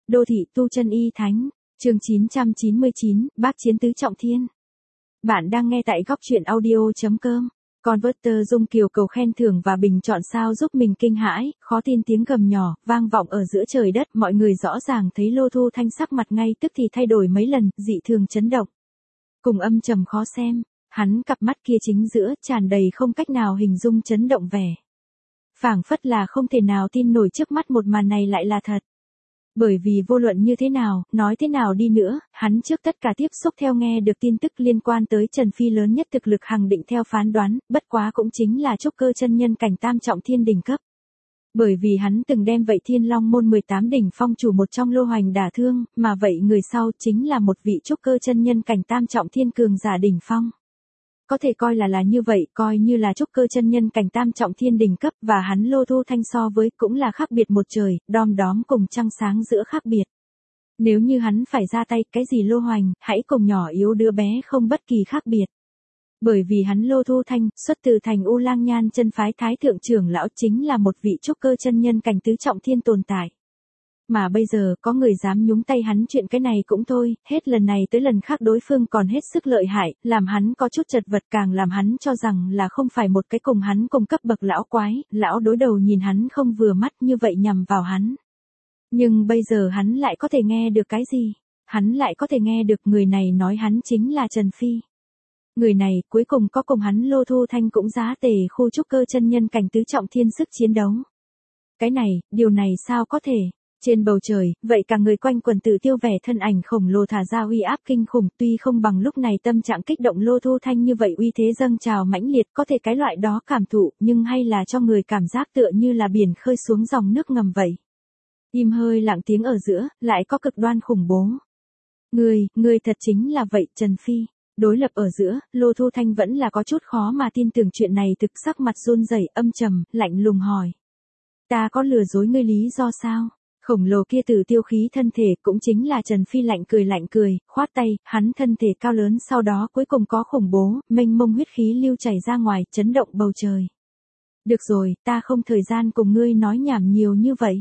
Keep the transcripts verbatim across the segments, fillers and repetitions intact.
Đô thị tu chân y thánh, chương chín trăm chín mươi chín, bác chiến tứ trọng thiên. Bạn đang nghe tại góc truyện audio.com. Converter Dung Kiều cầu khen thưởng và bình chọn sao giúp mình kinh hãi, khó tin tiếng gầm nhỏ, vang vọng ở giữa trời đất. Mọi người rõ ràng thấy Lô Thu Thanh sắc mặt ngay tức thì thay đổi mấy lần, dị thường chấn động. Cùng âm trầm khó xem, hắn cặp mắt kia chính giữa tràn đầy không cách nào hình dung chấn động vẻ. Phảng phất là không thể nào tin nổi trước mắt một màn này lại là thật. Bởi vì vô luận như thế nào, nói thế nào đi nữa, hắn trước tất cả tiếp xúc theo nghe được tin tức liên quan tới Trần Phi lớn nhất thực lực khẳng định theo phán đoán, bất quá cũng chính là trúc cơ chân nhân cảnh tam trọng thiên đỉnh cấp. Bởi vì hắn từng đem vậy Thiên Long môn mười tám đỉnh phong chủ một trong Lô Hoành đả thương, mà vậy người sau chính là một vị trúc cơ chân nhân cảnh tam trọng thiên cường giả đỉnh phong. Có thể coi là là như vậy, coi như là trúc cơ chân nhân cảnh tam trọng thiên đỉnh cấp và hắn Lô Thu Thanh so với cũng là khác biệt một trời, đom đóm cùng trăng sáng giữa khác biệt. Nếu như hắn phải ra tay, cái gì Lô Hoành, hãy cùng nhỏ yếu đứa bé không bất kỳ khác biệt. Bởi vì hắn Lô Thu Thanh, xuất từ thành U Lang Nhan chân phái thái thượng trưởng lão chính là một vị trúc cơ chân nhân cảnh tứ trọng thiên tồn tại. Mà bây giờ, có người dám nhúng tay hắn chuyện cái này cũng thôi, hết lần này tới lần khác đối phương còn hết sức lợi hại, làm hắn có chút chật vật càng làm hắn cho rằng là không phải một cái cùng hắn cùng cấp bậc lão quái, lão đối đầu nhìn hắn không vừa mắt như vậy nhằm vào hắn. Nhưng bây giờ hắn lại có thể nghe được cái gì? Hắn lại có thể nghe được người này nói hắn chính là Trần Phi. Người này cuối cùng có cùng hắn Lô Thu Thanh cũng giá tề khu trúc cơ chân nhân cảnh tứ trọng thiên sức chiến đấu. Cái này, điều này sao có thể? Trên bầu trời, vậy cả người quanh quần tự tiêu vẻ thân ảnh khổng lồ thả ra uy áp kinh khủng, tuy không bằng lúc này tâm trạng kích động Lô Thu Thanh như vậy uy thế dâng trào mãnh liệt, có thể cái loại đó cảm thụ, nhưng hay là cho người cảm giác tựa như là biển khơi xuống dòng nước ngầm vậy. Im hơi lặng tiếng ở giữa, lại có cực đoan khủng bố. Người, người thật chính là vậy, Trần Phi. Đối lập ở giữa, Lô Thu Thanh vẫn là có chút khó mà tin tưởng chuyện này, thực sắc mặt run rẩy, âm trầm, lạnh lùng hỏi. Ta có lừa dối ngươi lý do sao? Khổng lồ kia từ tiêu khí thân thể cũng chính là Trần Phi lạnh cười lạnh cười, khoát tay, hắn thân thể cao lớn sau đó cuối cùng có khủng bố, mênh mông huyết khí lưu chảy ra ngoài, chấn động bầu trời. Được rồi, ta không thời gian cùng ngươi nói nhảm nhiều như vậy.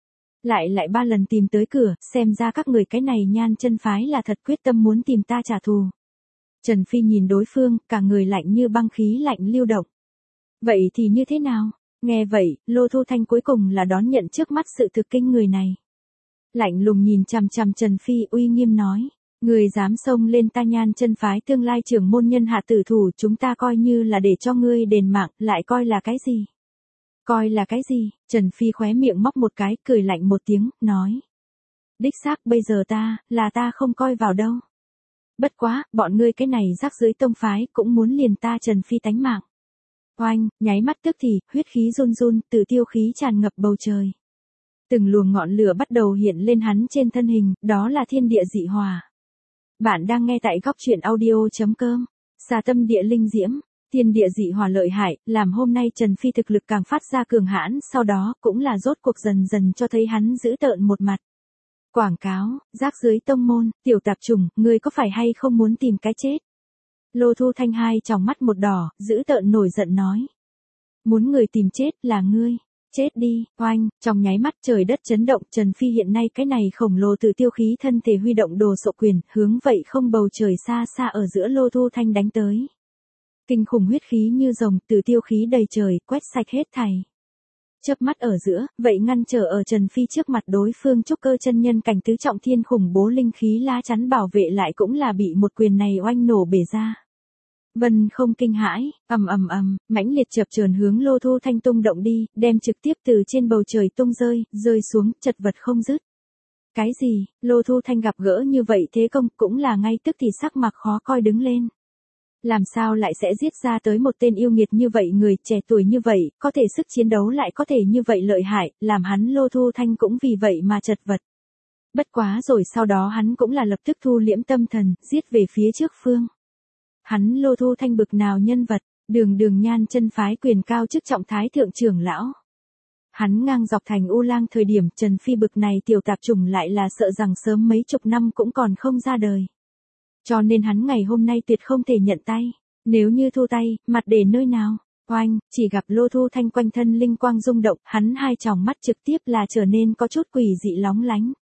Lại lại ba lần tìm tới cửa, xem ra các người cái này Nhan chân phái là thật quyết tâm muốn tìm ta trả thù. Trần Phi nhìn đối phương, cả người lạnh như băng khí lạnh lưu động. Vậy thì như thế nào? Nghe vậy, Lô Thu Thanh cuối cùng là đón nhận trước mắt sự thực kinh người này. Lạnh lùng nhìn chằm chằm Trần Phi uy nghiêm nói. Người dám xông lên ta Nhan chân phái tương lai trưởng môn nhân hạ tử thủ, chúng ta coi như là để cho ngươi đền mạng, lại coi là cái gì? Coi là cái gì? Trần Phi khóe miệng móc một cái, cười lạnh một tiếng, nói. Đích xác bây giờ ta, là ta không coi vào đâu. Bất quá, bọn ngươi cái này rác dưới tông phái cũng muốn liền ta Trần Phi tánh mạng. Oanh, nháy mắt tức thì, huyết khí run run, từ tiêu khí tràn ngập bầu trời. Từng luồng ngọn lửa bắt đầu hiện lên hắn trên thân hình, đó là thiên địa dị hỏa. Bạn đang nghe tại góc truyện audio.com. Xà tâm địa linh diễm, thiên địa dị hỏa lợi hại, làm hôm nay Trần Phi thực lực càng phát ra cường hãn, sau đó cũng là rốt cuộc dần dần cho thấy hắn giữ tợn một mặt. Quảng cáo, rác dưới tông môn, tiểu tạp chủng, ngươi có phải hay không muốn tìm cái chết? Lô Thu Thanh hai tròng mắt một đỏ, giữ tợn nổi giận nói. Muốn người tìm chết là ngươi, chết đi, oanh, trong nháy mắt trời đất chấn động, Trần Phi hiện nay cái này khổng lồ từ tiêu khí thân thể huy động đồ sộ quyền, hướng vậy không bầu trời xa xa ở giữa Lô Thu Thanh đánh tới. Kinh khủng huyết khí như rồng, từ tiêu khí đầy trời, quét sạch hết thảy. Chớp mắt ở giữa, vậy ngăn trở ở Trần Phi trước mặt đối phương trúc cơ chân nhân cảnh tứ trọng thiên khủng bố linh khí lá chắn bảo vệ lại cũng là bị một quyền này oanh nổ bể ra. Vân không kinh hãi, ầm ầm ầm, mãnh liệt chập chờn hướng Lô Thu Thanh tung động đi, đem trực tiếp từ trên bầu trời tung rơi, rơi xuống, chật vật không dứt. Cái gì? Lô Thu Thanh gặp gỡ như vậy thế công cũng là ngay tức thì sắc mặt khó coi đứng lên. Làm sao lại sẽ giết ra tới một tên yêu nghiệt như vậy, người trẻ tuổi như vậy, có thể sức chiến đấu lại có thể như vậy lợi hại, làm hắn Lô Thu Thanh cũng vì vậy mà chật vật. Bất quá rồi sau đó hắn cũng là lập tức thu liễm tâm thần, giết về phía trước phương. Hắn Lô Thu Thanh bực nào nhân vật, đường đường Nhan chân phái quyền cao chức trọng thái thượng trưởng lão. Hắn ngang dọc thành U Lang thời điểm Trần Phi bực này tiểu tạp chủng lại là sợ rằng sớm mấy chục năm cũng còn không ra đời. Cho nên hắn ngày hôm nay tuyệt không thể nhận tay, nếu như thu tay, mặt để nơi nào? Oanh, chỉ gặp Lô Thu Thanh quanh thân linh quang rung động, hắn hai tròng mắt trực tiếp là trở nên có chút quỷ dị lóng lánh.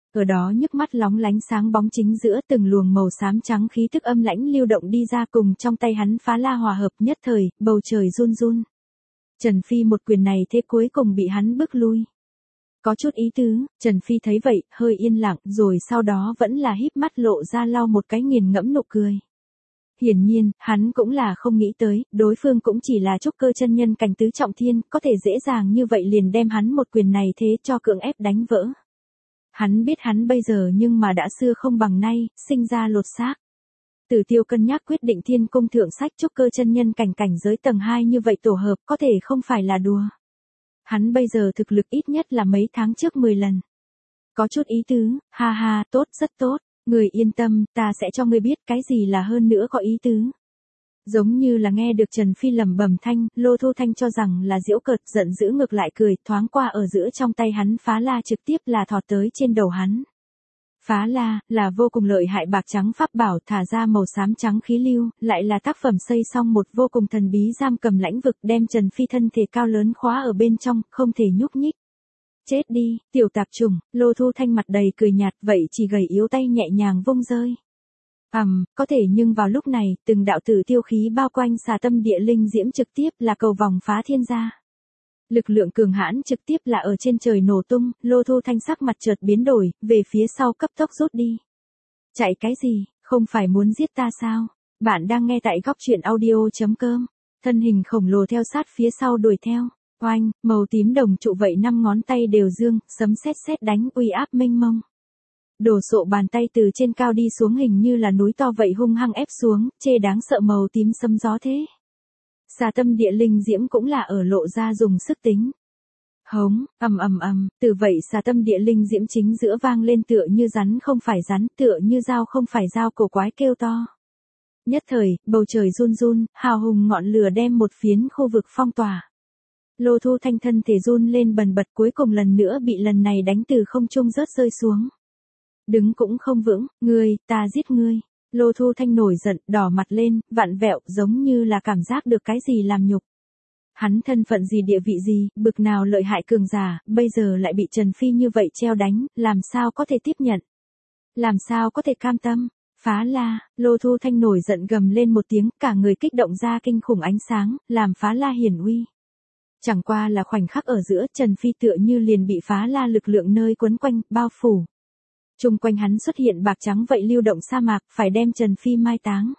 Ở đó nhức mắt lóng lánh sáng bóng chính giữa từng luồng màu xám trắng khí tức âm lãnh lưu động đi ra cùng trong tay hắn phá la hòa hợp nhất thời, bầu trời run run. Trần Phi một quyền này thế cuối cùng bị hắn bước lui. Có chút ý tứ, Trần Phi thấy vậy, hơi yên lặng, rồi sau đó vẫn là híp mắt lộ ra lau một cái nghiền ngẫm nụ cười. Hiển nhiên, hắn cũng là không nghĩ tới, đối phương cũng chỉ là trúc cơ chân nhân cảnh tứ trọng thiên, có thể dễ dàng như vậy liền đem hắn một quyền này thế cho cưỡng ép đánh vỡ. Hắn biết hắn bây giờ nhưng mà đã xưa không bằng nay, sinh ra lột xác. Tử Tiêu cân nhắc quyết định Thiên Cung thượng sách trúc cơ chân nhân cảnh cảnh giới tầng hai như vậy tổ hợp có thể không phải là đùa. Hắn bây giờ thực lực ít nhất là mấy tháng trước mười lần. Có chút ý tứ, ha ha, tốt, rất tốt, người yên tâm, ta sẽ cho ngươi biết cái gì là hơn nữa có ý tứ. Giống như là nghe được Trần Phi lẩm bẩm thanh, Lô Thu Thanh cho rằng là giễu cợt, giận dữ ngược lại cười, thoáng qua ở giữa trong tay hắn phá la trực tiếp là thọt tới trên đầu hắn. Phá la, là vô cùng lợi hại bạc trắng pháp bảo thả ra màu xám trắng khí lưu, lại là tác phẩm xây xong một vô cùng thần bí giam cầm lãnh vực đem Trần Phi thân thể cao lớn khóa ở bên trong, không thể nhúc nhích. Chết đi, tiểu tạp trùng, Lô Thu Thanh mặt đầy cười nhạt vậy chỉ gầy yếu tay nhẹ nhàng vung rơi. Ầm, um, có thể nhưng vào lúc này, từng đạo tử tiêu khí bao quanh xà tâm địa linh diễm trực tiếp là cầu vòng phá thiên gia. Lực lượng cường hãn trực tiếp là ở trên trời nổ tung, Lô Thu Thanh sắc mặt chợt biến đổi, về phía sau cấp tốc rút đi. Chạy cái gì, không phải muốn giết ta sao? Bạn đang nghe tại góc truyện audio chấm com. Thân hình khổng lồ theo sát phía sau đuổi theo. Oanh, màu tím đồng trụ vậy năm ngón tay đều dương, sấm sét sét đánh uy áp mênh mông. Đổ sộ bàn tay từ trên cao đi xuống hình như là núi to vậy hung hăng ép xuống, chê đáng sợ màu tím sấm gió thế. Xà tâm địa linh diễm cũng là ở lộ ra dùng sức tính. Hống, ầm ầm ầm, từ vậy xà tâm địa linh diễm chính giữa vang lên tựa như rắn không phải rắn, tựa như dao không phải dao cổ quái kêu to. Nhất thời, bầu trời run run, hào hùng ngọn lửa đem một phiến khu vực phong tỏa. Lô Thu Thanh thân thể run lên bần bật cuối cùng lần nữa bị lần này đánh từ không trung rớt rơi xuống. Đứng cũng không vững, ngươi, ta giết ngươi. Lô Thu Thanh nổi giận, đỏ mặt lên, vặn vẹo, giống như là cảm giác được cái gì làm nhục. Hắn thân phận gì địa vị gì, bực nào lợi hại cường giả, bây giờ lại bị Trần Phi như vậy treo đánh, làm sao có thể tiếp nhận. Làm sao có thể cam tâm. Phá la, Lô Thu Thanh nổi giận gầm lên một tiếng, cả người kích động ra kinh khủng ánh sáng, làm phá la hiển uy. Chẳng qua là khoảnh khắc ở giữa, Trần Phi tựa như liền bị phá la lực lượng nơi quấn quanh, bao phủ. Trung quanh hắn xuất hiện bạc trắng vậy lưu động sa mạc, phải đem Trần Phi mai táng.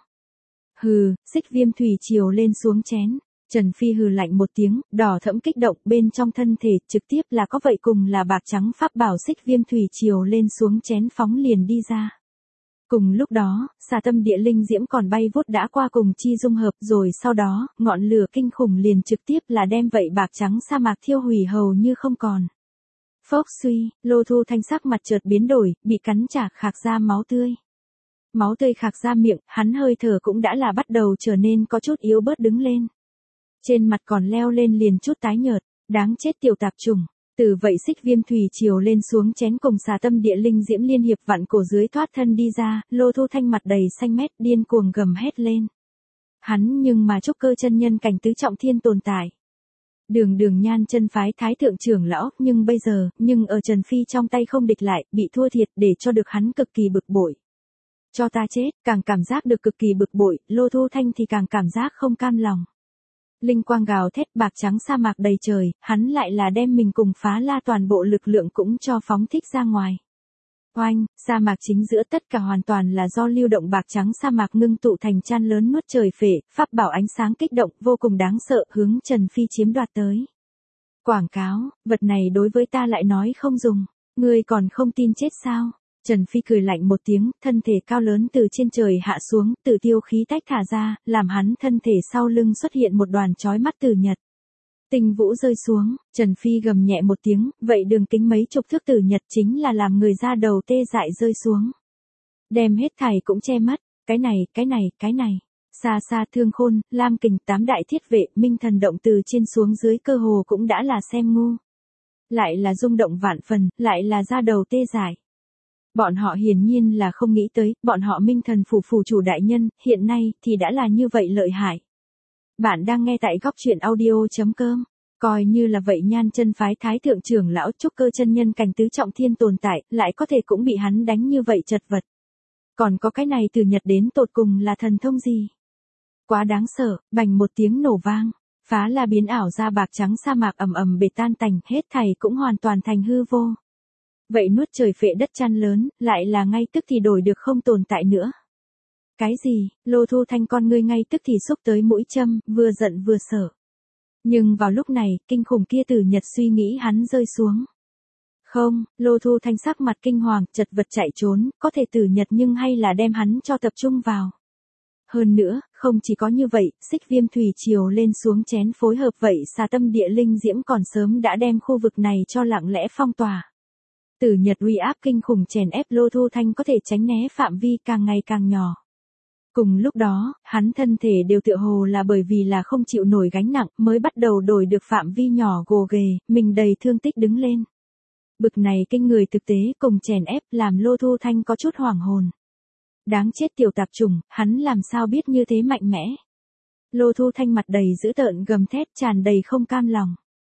Hừ, xích viêm thủy triều lên xuống chén. Trần Phi hừ lạnh một tiếng, đỏ thẫm kích động bên trong thân thể, trực tiếp là có vậy cùng là bạc trắng pháp bảo xích viêm thủy triều lên xuống chén phóng liền đi ra. Cùng lúc đó, xà tâm địa linh diễm còn bay vút đã qua cùng chi dung hợp rồi sau đó, ngọn lửa kinh khủng liền trực tiếp là đem vậy bạc trắng sa mạc thiêu hủy hầu như không còn. Phốc suy, Lô Thu Thanh sắc mặt chợt biến đổi, bị cắn trả khạc ra máu tươi. Máu tươi khạc ra miệng, hắn hơi thở cũng đã là bắt đầu trở nên có chút yếu bớt đứng lên. Trên mặt còn leo lên liền chút tái nhợt, đáng chết tiểu tạp trùng. Từ vậy xích viêm thủy chiều lên xuống chén cùng xà tâm địa linh diễm liên hiệp vặn cổ dưới thoát thân đi ra, Lô Thu Thanh mặt đầy xanh mét điên cuồng gầm hét lên. Hắn nhưng mà trúc cơ chân nhân cảnh tứ trọng thiên tồn tại. Đường đường nhan chân phái thái thượng trưởng lão, nhưng bây giờ, nhưng ở Trần Phi trong tay không địch lại, bị thua thiệt để cho được hắn cực kỳ bực bội. Cho ta chết, càng cảm giác được cực kỳ bực bội, Lô Thu Thanh thì càng cảm giác không cam lòng. Linh quang gào thét bạc trắng sa mạc đầy trời, hắn lại là đem mình cùng phá la toàn bộ lực lượng cũng cho phóng thích ra ngoài. Oanh, sa mạc chính giữa tất cả hoàn toàn là do lưu động bạc trắng sa mạc ngưng tụ thành chan lớn nuốt trời phệ, pháp bảo ánh sáng kích động vô cùng đáng sợ hướng Trần Phi chiếm đoạt tới. Quảng cáo, vật này đối với ta lại nói không dùng, ngươi còn không tin chết sao? Trần Phi cười lạnh một tiếng, thân thể cao lớn từ trên trời hạ xuống, tử tiêu khí tách thả ra, làm hắn thân thể sau lưng xuất hiện một đoàn chói mắt tử nhật. Tinh vũ rơi xuống, Trần Phi gầm nhẹ một tiếng, vậy đường kính mấy chục thước tử nhật chính là làm người ra đầu tê dại rơi xuống. Đem hết thảy cũng che mất, cái này, cái này, cái này. Xa xa Thương Khôn, Lam Kình, tám đại thiết vệ, minh thần động từ trên xuống dưới cơ hồ cũng đã là xem ngu. Lại là rung động vạn phần, lại là ra đầu tê dại. Bọn họ hiển nhiên là không nghĩ tới, bọn họ minh thần phủ phủ chủ đại nhân, hiện nay, thì đã là như vậy lợi hại. Bạn đang nghe tại góc truyện audio chấm com. Coi như là vậy Nhan chân phái thái thượng trưởng lão trúc cơ chân nhân cảnh tứ trọng thiên tồn tại, lại có thể cũng bị hắn đánh như vậy chật vật. Còn có cái này từ Nhật đến tột cùng là thần thông gì? Quá đáng sợ, bành một tiếng nổ vang, phá là biến ảo ra bạc trắng sa mạc ầm ầm bể tan tành, hết thảy cũng hoàn toàn thành hư vô. Vậy nuốt trời phệ đất chăn lớn, lại là ngay tức thì đổi được không tồn tại nữa. Cái gì? Lô Thu Thanh con ngươi ngay tức thì xúc tới mũi châm, vừa giận vừa sợ. Nhưng vào lúc này, kinh khủng kia từ Nhật suy nghĩ hắn rơi xuống. Không, Lô Thu Thanh sắc mặt kinh hoàng, chật vật chạy trốn, có thể từ Nhật nhưng hay là đem hắn cho tập trung vào. Hơn nữa, không chỉ có như vậy, xích viêm thủy triều lên xuống chén phối hợp vậy xà tâm địa linh diễm còn sớm đã đem khu vực này cho lặng lẽ phong tỏa. Tử Nhật uy áp kinh khủng chèn ép Lô Thu Thanh có thể tránh né phạm vi càng ngày càng nhỏ. Cùng lúc đó, hắn thân thể đều tựa hồ là bởi vì là không chịu nổi gánh nặng mới bắt đầu đổi được phạm vi nhỏ gồ ghề, mình đầy thương tích đứng lên. Bực này kinh người thực tế cùng chèn ép làm Lô Thu Thanh có chút hoảng hồn. Đáng chết tiểu tạp trùng, hắn làm sao biết như thế mạnh mẽ. Lô Thu Thanh mặt đầy dữ tợn gầm thét tràn đầy không cam lòng.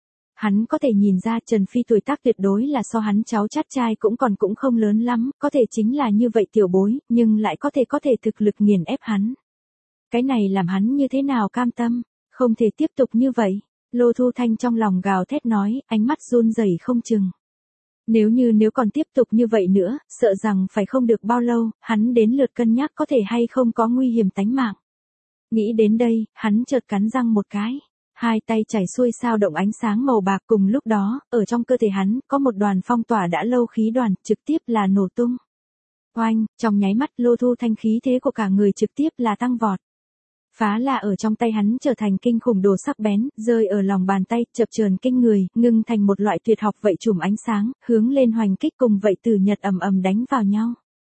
Hắn có thể nhìn ra Trần Phi tuổi tác tuyệt đối là so hắn cháu chát trai cũng còn cũng không lớn lắm, có thể chính là như vậy tiểu bối, nhưng lại có thể có thể thực lực nghiền ép hắn. Cái này làm hắn như thế nào cam tâm, không thể tiếp tục như vậy. Lô Thu Thanh trong lòng gào thét nói, ánh mắt run rẩy không chừng. Nếu như nếu còn tiếp tục như vậy nữa, sợ rằng phải không được bao lâu, hắn đến lượt cân nhắc có thể hay không có nguy hiểm tánh mạng. Nghĩ đến đây, hắn chợt cắn răng một cái. Hai tay chảy xuôi sao động ánh sáng màu bạc cùng lúc đó, ở trong cơ thể hắn, có một đoàn phong tỏa đã lâu khí đoàn, trực tiếp là nổ tung. Oanh, trong nháy mắt Lô Thu Thanh khí thế của cả người trực tiếp là tăng vọt. Phá là ở trong tay hắn trở thành kinh khủng đồ sắc bén, rơi ở lòng bàn tay, chập chờn kinh người, ngưng thành một loại tuyệt học vậy chùm ánh sáng, hướng lên hoành kích cùng vậy Tử Nhật ầm ầm đánh vào nhau.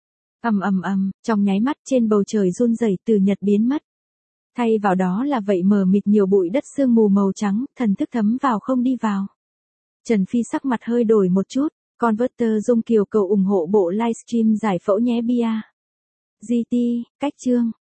Ầm ầm ầm, trong nháy mắt trên bầu trời run rẩy Tử Nhật biến mất. Thay vào đó là vậy mờ mịt nhiều bụi đất sương mù màu trắng, thần thức thấm vào không đi vào. Trần Phi sắc mặt hơi đổi một chút, Converter Dung Kiều cầu ủng hộ bộ livestream giải phẫu nhé bia. giê tê, cách chương.